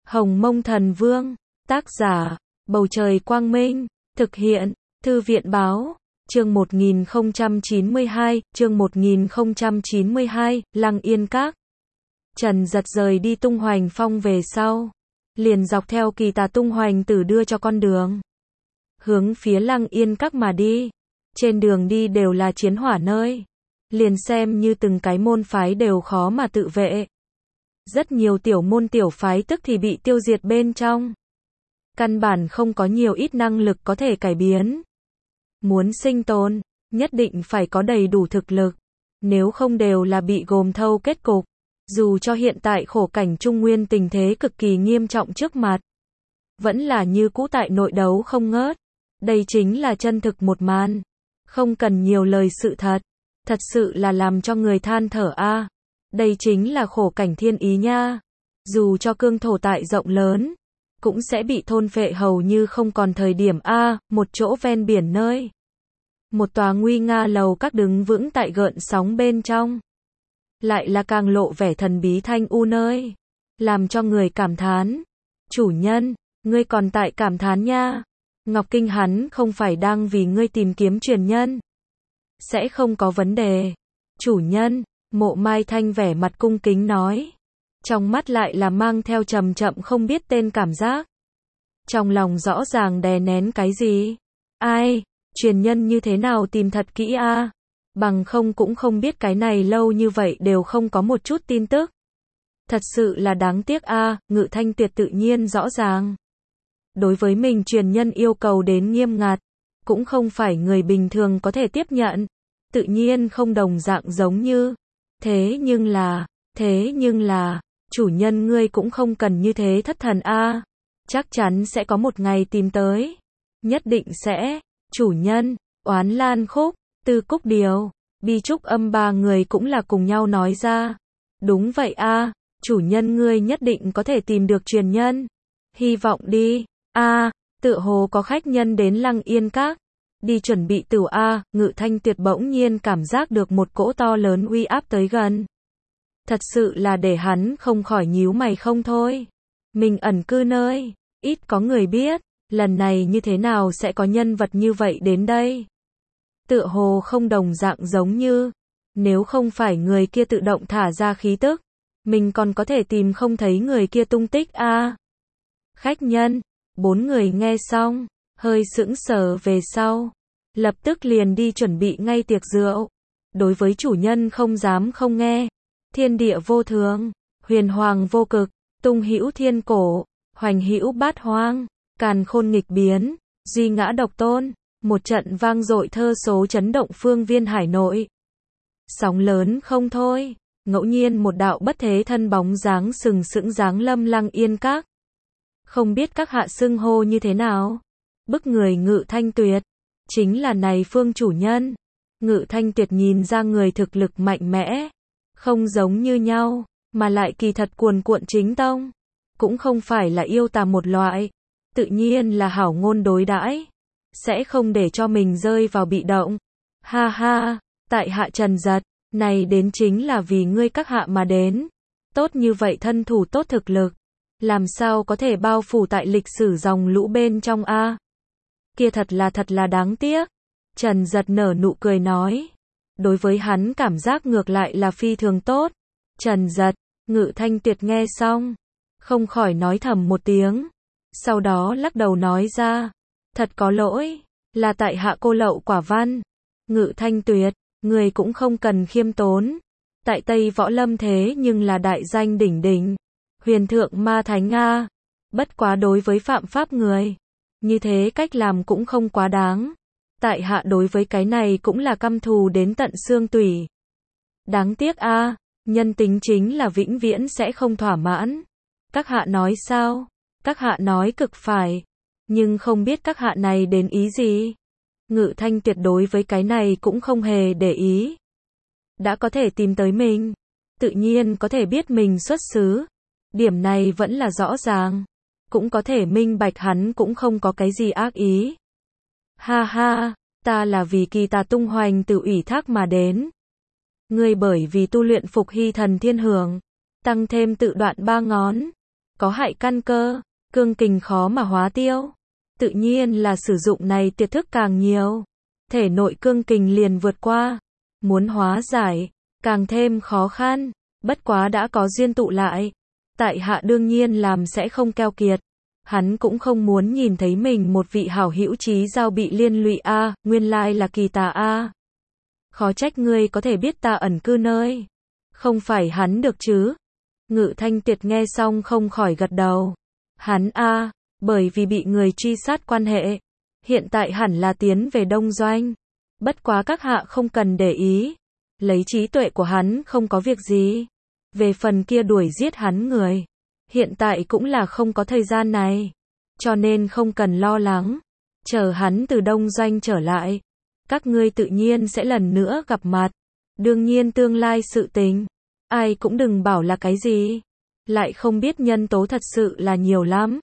Hồng Mông Thần Vương, tác giả, Bầu Trời Quang Minh, thực hiện, Thư viện Báo, chương 1092, Lăng Yên Các. Trần Giật rời đi Tung Hoành Phong về sau, liền dọc theo Kỳ Tà Tung Hoành Tử đưa cho con đường, hướng phía Lăng Yên Các mà đi. Trên đường đi đều là chiến hỏa nơi, liền xem như từng cái môn phái đều khó mà tự vệ. Rất nhiều tiểu môn tiểu phái tức thì bị tiêu diệt bên trong. Căn bản không có nhiều ít năng lực có thể cải biến. Muốn sinh tồn, nhất định phải có đầy đủ thực lực. Nếu không đều là bị gồm thâu kết cục. Dù cho hiện tại khổ cảnh Trung Nguyên tình thế cực kỳ nghiêm trọng trước mặt, vẫn là như cũ tại nội đấu không ngớt. Đây chính là chân thực một màn. Không cần nhiều lời sự thật. Thật sự là làm cho người than thở a. Đây chính là khổ cảnh thiên ý nha. Dù cho cương thổ tại rộng lớn, cũng sẽ bị thôn phệ hầu như không còn thời điểm a. Một chỗ ven biển nơi, một tòa nguy nga lầu các đứng vững tại gợn sóng bên trong, lại là càng lộ vẻ thần bí thanh u nơi, làm cho người cảm thán. Chủ nhân, ngươi còn tại cảm thán nha. Ngọc Kinh hắn không phải đang vì ngươi tìm kiếm truyền nhân. Sẽ không có vấn đề. Chủ nhân, Mộ Mai Thanh vẻ mặt cung kính nói. Trong mắt lại là mang theo chậm chậm không biết tên cảm giác. Trong lòng rõ ràng đè nén cái gì. Ai, truyền nhân như thế nào tìm thật kỹ a. Bằng không cũng không biết cái này lâu như vậy đều không có một chút tin tức. Thật sự là đáng tiếc a. Ngự Thanh Tuyệt tự nhiên rõ ràng. Đối với mình truyền nhân yêu cầu đến nghiêm ngặt, cũng không phải người bình thường có thể tiếp nhận. Tự nhiên không đồng dạng giống như. Thế nhưng là, chủ nhân ngươi cũng không cần như thế thất thần a. Chắc chắn sẽ có một ngày tìm tới. Nhất định sẽ. Chủ nhân, Oán Lan Khúc, Tư Cúc Điều, Bi Trúc Âm ba người cũng là cùng nhau nói ra. Đúng vậy a, chủ nhân ngươi nhất định có thể tìm được truyền nhân. Hy vọng đi. A, tựa hồ có khách nhân đến Lăng Yên Các. Đi chuẩn bị tửu a. Ngự Thanh Tuyệt bỗng nhiên cảm giác được một cỗ to lớn uy áp tới gần. Thật sự là để hắn không khỏi nhíu mày không thôi. Mình ẩn cư nơi, ít có người biết, lần này như thế nào sẽ có nhân vật như vậy đến đây. Tựa hồ không đồng dạng giống như, nếu không phải người kia tự động thả ra khí tức, mình còn có thể tìm không thấy người kia tung tích a. Khách nhân, bốn người nghe xong, hơi sững sờ về sau, lập tức liền đi chuẩn bị ngay tiệc rượu. Đối với chủ nhân không dám không nghe. Thiên địa vô thường, huyền hoàng vô cực, tung hữu thiên cổ, hoành hữu bát hoang, càn khôn nghịch biến, duy ngã độc tôn. Một trận vang dội thơ số chấn động phương viên hải nội. Sóng lớn không thôi, ngẫu nhiên một đạo bất thế thân bóng dáng sừng sững dáng lâm Lăng Yên Các. Không biết các hạ xưng hô như thế nào? Bức người Ngự Thanh Tuyệt, chính là này phương chủ nhân. Ngự Thanh Tuyệt nhìn ra người thực lực mạnh mẽ, không giống như nhau, mà lại kỳ thật cuồn cuộn chính tông, cũng không phải là yêu tà một loại, tự nhiên là hảo ngôn đối đãi, sẽ không để cho mình rơi vào bị động. Ha ha, tại hạ Trần Giật, này đến chính là vì ngươi các hạ mà đến. Tốt như vậy thân thủ tốt thực lực, làm sao có thể bao phủ tại lịch sử dòng lũ bên trong a? Kia thật là đáng tiếc. Trần Giật nở nụ cười nói. Đối với hắn cảm giác ngược lại là phi thường tốt. Trần Giật, Ngự Thanh Tuyệt nghe xong, không khỏi nói thầm một tiếng. Sau đó lắc đầu nói ra. Thật có lỗi, là tại hạ cô lậu quả văn. Ngự Thanh Tuyệt, người cũng không cần khiêm tốn. Tại Tây Võ Lâm thế nhưng là đại danh đỉnh đỉnh. Huyền thượng ma thánh a. Bất quá đối với phạm pháp người, như thế cách làm cũng không quá đáng. Tại hạ đối với cái này cũng là căm thù đến tận xương tủy. Đáng tiếc a, nhân tính chính là vĩnh viễn sẽ không thỏa mãn. Các hạ nói sao? Các hạ nói cực phải, nhưng không biết các hạ này đến ý gì. Ngự Thanh Tuyệt đối với cái này cũng không hề để ý. Đã có thể tìm tới mình, tự nhiên có thể biết mình xuất xứ. Điểm này vẫn là rõ ràng, cũng có thể minh bạch hắn cũng không có cái gì ác ý. Ha ha, ta là vì Kỳ Tà Tung Hoành Tử ủy thác mà đến. Ngươi bởi vì tu luyện Phục Hy Thần Thiên Hưởng, tăng thêm tự đoạn 3 ngón, có hại căn cơ, cương kình khó mà hóa tiêu. Tự nhiên là sử dụng này tiệt thức càng nhiều, thể nội cương kình liền vượt qua, muốn hóa giải, càng thêm khó khăn, bất quá đã có duyên tụ lại. Tại hạ đương nhiên làm sẽ không keo kiệt. Hắn cũng không muốn nhìn thấy mình một vị hảo hữu chí giao bị liên lụy a, nguyên lai là Kỳ Tà a. Khó trách ngươi có thể biết ta ẩn cư nơi. Không phải hắn được chứ? Ngự Thanh Tuyệt nghe xong không khỏi gật đầu. Hắn a, bởi vì bị người truy sát quan hệ, hiện tại hẳn là tiến về Đông Doanh. Bất quá các hạ không cần để ý, lấy trí tuệ của hắn không có việc gì. Về phần kia đuổi giết hắn người, hiện tại cũng là không có thời gian này, cho nên không cần lo lắng. Chờ hắn từ Đông Doanh trở lại, các ngươi tự nhiên sẽ lần nữa gặp mặt. Đương nhiên tương lai sự tình, ai cũng đừng bảo là cái gì, lại không biết nhân tố thật sự là nhiều lắm.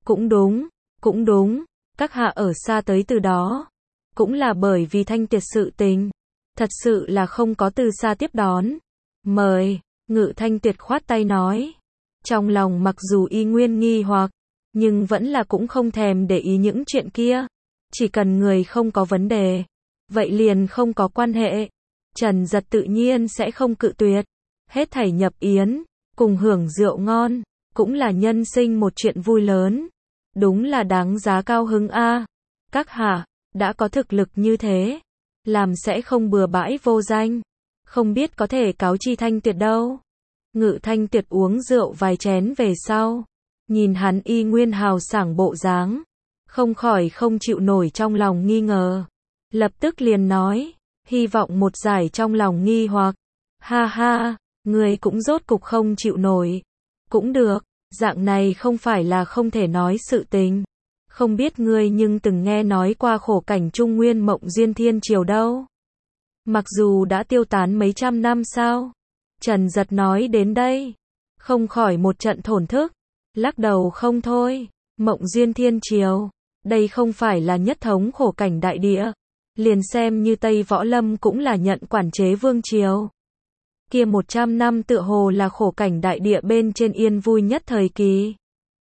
Cũng đúng, các hạ ở xa tới từ đó, cũng là bởi vì Thanh Tiệt sự tình, thật sự là không có từ xa tiếp đón. Mời, Ngự Thanh Tuyệt khoát tay nói. Trong lòng mặc dù y nguyên nghi hoặc, nhưng vẫn là cũng không thèm để ý những chuyện kia. Chỉ cần người không có vấn đề, vậy liền không có quan hệ. Trần Giật tự nhiên sẽ không cự tuyệt. Hết thảy nhập yến, cùng hưởng rượu ngon, cũng là nhân sinh một chuyện vui lớn. Đúng là đáng giá cao hứng a. Các hạ, đã có thực lực như thế, làm sẽ không bừa bãi vô danh. Không biết có thể cáo chi Thanh Tuyệt đâu. Ngự Thanh Tuyệt uống rượu vài chén về sau, nhìn hắn y nguyên hào sảng bộ dáng, không khỏi không chịu nổi trong lòng nghi ngờ. Lập tức liền nói, hy vọng một giải trong lòng nghi hoặc. Ha ha, người cũng rốt cục không chịu nổi. Cũng được, dạng này không phải là không thể nói sự tình. Không biết ngươi nhưng từng nghe nói qua khổ cảnh Trung Nguyên Mộng Duyên Thiên Triều đâu. Mặc dù đã tiêu tán mấy trăm năm sao? Trần Giật nói đến đây, không khỏi một trận thổn thức, lắc đầu không thôi. Mộng Duyên Thiên Triều, đây không phải là nhất thống khổ cảnh đại địa, liền xem như Tây Võ Lâm cũng là nhận quản chế vương triều. Kia 100 năm tựa hồ là khổ cảnh đại địa bên trên yên vui nhất thời kỳ.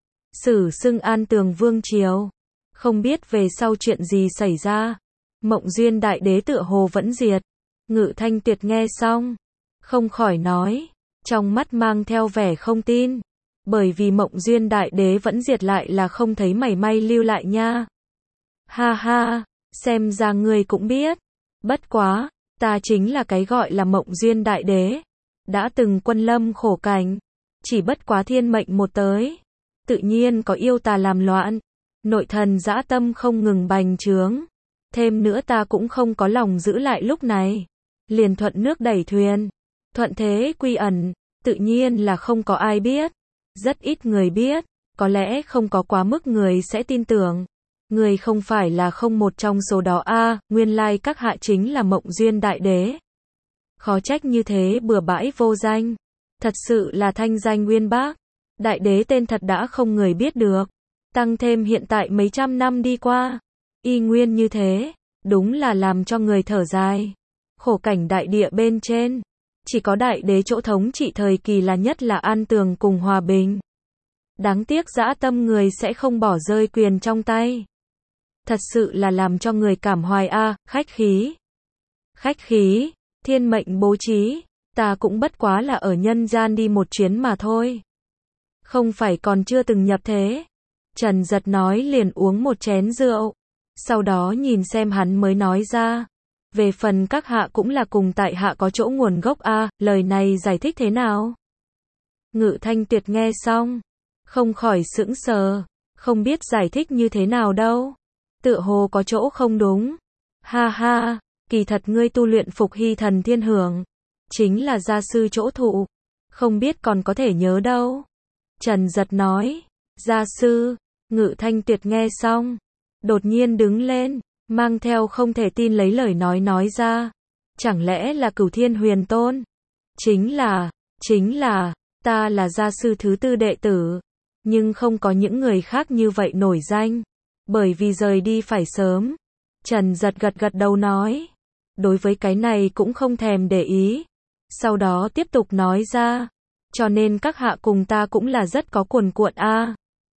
Sử xưng An Tường vương triều, không biết về sau chuyện gì xảy ra. Mộng Duyên đại đế tựa hồ vẫn diệt. Ngự Thanh Tuyệt nghe xong, không khỏi nói, trong mắt mang theo vẻ không tin, bởi vì Mộng Duyên đại đế vẫn diệt lại là không thấy mảy may lưu lại nha. Ha ha, xem ra ngươi cũng biết. Bất quá, ta chính là cái gọi là Mộng Duyên đại đế, đã từng quân lâm khổ cảnh, chỉ bất quá thiên mệnh một tới, tự nhiên có yêu tà làm loạn, nội thần dã tâm không ngừng bành trướng. Thêm nữa ta cũng không có lòng giữ lại lúc này, liền thuận nước đẩy thuyền, thuận thế quy ẩn, tự nhiên là không có ai biết. Rất ít người biết, có lẽ không có quá mức người sẽ tin tưởng. Người không phải là không một trong số đó a, nguyên lai các hạ chính là Mộng Duyên đại đế. Khó trách như thế bừa bãi vô danh, thật sự là thanh danh uyên bác. Đại đế tên thật đã không người biết được, tăng thêm hiện tại mấy trăm năm đi qua, y nguyên như thế, đúng là làm cho người thở dài. Khổ cảnh đại địa bên trên, chỉ có đại đế chỗ thống trị thời kỳ là nhất là an tường cùng hòa bình. Đáng tiếc dã tâm người sẽ không bỏ rơi quyền trong tay. Thật sự là làm cho người cảm hoài a, khách khí. Khách khí, thiên mệnh bố trí, ta cũng bất quá là ở nhân gian đi một chuyến mà thôi. Không phải còn chưa từng nhập thế. Trần Giật nói liền uống một chén rượu, sau đó nhìn xem hắn mới nói ra. Về phần các hạ cũng là cùng tại hạ có chỗ nguồn gốc a, lời này giải thích thế nào? Ngự Thanh Tuyệt nghe xong, không khỏi sững sờ, không biết giải thích như thế nào đâu. Tựa hồ có chỗ không đúng. Ha ha, kỳ thật ngươi tu luyện Phục Hy Thần Thiên Hưởng, chính là gia sư chỗ thụ, không biết còn có thể nhớ đâu. Trần Giật nói, gia sư. Ngự Thanh Tuyệt nghe xong, đột nhiên đứng lên, mang theo không thể tin lấy lời nói ra. Chẳng lẽ là Cửu Thiên Huyền Tôn? Chính là, ta là gia sư thứ tư đệ tử, nhưng không có những người khác như vậy nổi danh, bởi vì rời đi phải sớm. Trần Giật gật đầu nói, đối với cái này cũng không thèm để ý. Sau đó tiếp tục nói ra, cho nên các hạ cùng ta cũng là rất có cuồn cuộn a.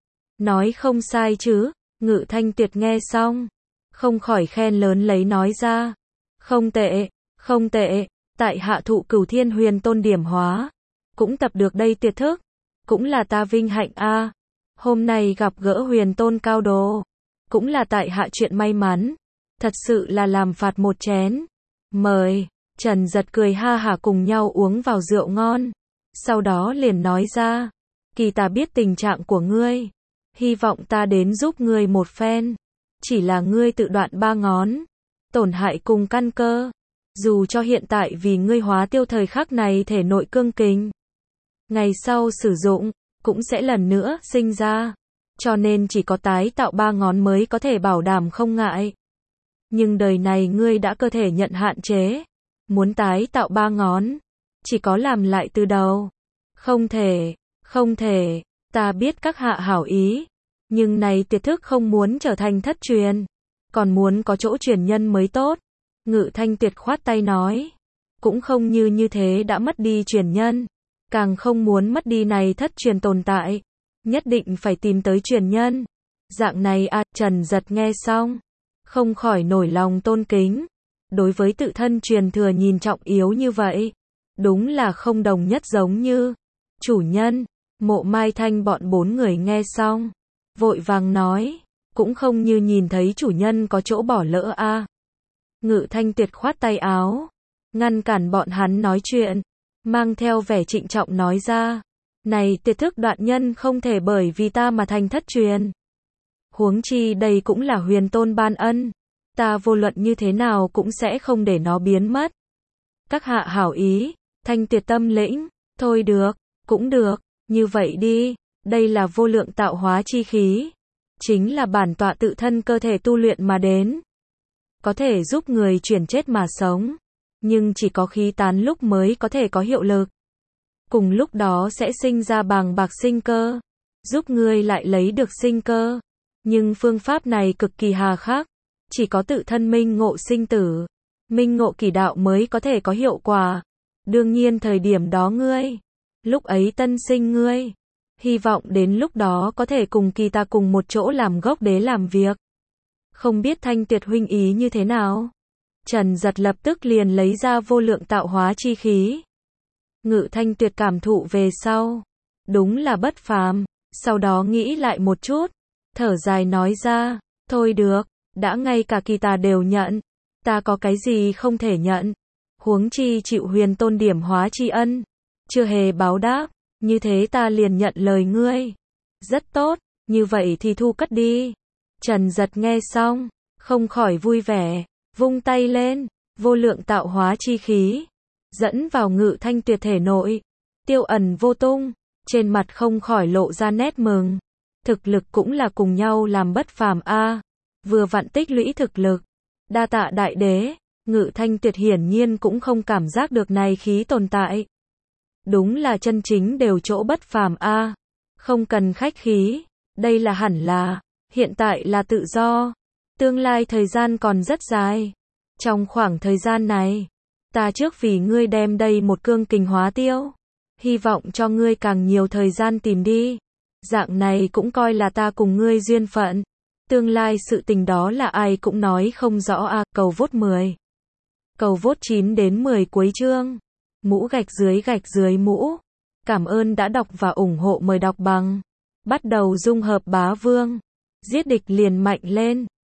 Nói không sai chứ, Ngự Thanh Tuyệt nghe xong, không khỏi khen lớn lấy nói ra. Không tệ, không tệ, tại hạ thụ Cửu Thiên Huyền Tôn điểm hóa, cũng tập được đây tuyệt thức, cũng là ta vinh hạnh a. Hôm nay gặp gỡ Huyền Tôn cao đồ, cũng là tại hạ chuyện may mắn, thật sự là làm phạt một chén. Mời, Trần Giật cười ha hả cùng nhau uống vào rượu ngon, sau đó liền nói ra, kỳ ta biết tình trạng của ngươi, hy vọng ta đến giúp ngươi một phen, chỉ là ngươi tự đoạn 3 ngón, tổn hại cùng căn cơ, dù cho hiện tại vì ngươi hóa tiêu thời khắc này thể nội cương kình, ngày sau sử dụng, cũng sẽ lần nữa sinh ra, cho nên chỉ có tái tạo 3 ngón mới có thể bảo đảm không ngại. Nhưng đời này ngươi đã cơ thể nhận hạn chế, muốn tái tạo 3 ngón, chỉ có làm lại từ đầu. Không thể, không thể, ta biết các hạ hảo ý, nhưng này tuyệt thức không muốn trở thành thất truyền, còn muốn có chỗ truyền nhân mới tốt. Ngự Thanh Tuyệt khoát tay nói, cũng không như thế đã mất đi truyền nhân, càng không muốn mất đi này thất truyền tồn tại, nhất định phải tìm tới truyền nhân. Dạng này a, Trần Giật nghe xong, không khỏi nổi lòng tôn kính, đối với tự thân truyền thừa nhìn trọng yếu như vậy, đúng là không đồng nhất giống như. Chủ nhân, Mộ Mai Thanh bọn 4 người nghe xong, vội vàng nói, cũng không như nhìn thấy chủ nhân có chỗ bỏ lỡ a. Ngự Thanh Tuyệt khoát tay áo, ngăn cản bọn hắn nói chuyện, mang theo vẻ trịnh trọng nói ra, này tuyệt thức đoạn nhân không thể bởi vì ta mà thành thất truyền. Huống chi đây cũng là Huyền Tôn ban ân, ta vô luận như thế nào cũng sẽ không để nó biến mất. Các hạ hảo ý, Thanh Tuyệt tâm lĩnh, thôi được, cũng được, như vậy đi, đây là vô lượng tạo hóa chi khí, chính là bản tọa tự thân cơ thể tu luyện mà đến, có thể giúp người chuyển chết mà sống, nhưng chỉ có khí tán lúc mới có thể có hiệu lực. Cùng lúc đó sẽ sinh ra bàng bạc sinh cơ, giúp ngươi lại lấy được sinh cơ. Nhưng phương pháp này cực kỳ hà khắc, chỉ có tự thân minh ngộ sinh tử, minh ngộ kỳ đạo mới có thể có hiệu quả. Đương nhiên thời điểm đó ngươi, lúc ấy tân sinh ngươi, hy vọng đến lúc đó có thể cùng kỳ ta cùng một chỗ làm gốc đế làm việc. Không biết Thanh Tuyệt huynh ý như thế nào? Trần Giật lập tức liền lấy ra vô lượng tạo hóa chi khí. Ngự Thanh Tuyệt cảm thụ về sau, đúng là bất phàm, sau đó nghĩ lại một chút, thở dài nói ra, thôi được, đã ngay cả kỳ ta đều nhận, ta có cái gì không thể nhận, huống chi chịu Huyền Tôn điểm hóa tri ân, chưa hề báo đáp, như thế ta liền nhận lời ngươi. Rất tốt, như vậy thì thu cất đi. Trần Giật nghe xong, không khỏi vui vẻ, vung tay lên, vô lượng tạo hóa chi khí, dẫn vào Ngự Thanh Tuyệt thể nội, tiêu ẩn vô tung, trên mặt không khỏi lộ ra nét mừng. Thực lực cũng là cùng nhau làm bất phàm a, vừa vặn tích lũy thực lực. Đa tạ đại đế, Ngự Thanh Tuyệt hiển nhiên cũng không cảm giác được này khí tồn tại. Đúng là chân chính đều chỗ bất phàm a, không cần khách khí, đây là hẳn là, hiện tại là tự do, tương lai thời gian còn rất dài. Trong khoảng thời gian này, ta trước vì ngươi đem đây một cương kình hóa tiêu, hy vọng cho ngươi càng nhiều thời gian tìm đi. Dạng này cũng coi là ta cùng ngươi duyên phận. Tương lai sự tình đó là ai cũng nói không rõ a. Cầu vote 10. Cầu vote 9 đến 10 cuối chương. Mũ gạch dưới mũ. Cảm ơn đã đọc và ủng hộ, mời đọc bằng. Bắt đầu dung hợp bá vương. Giết địch liền mạnh lên.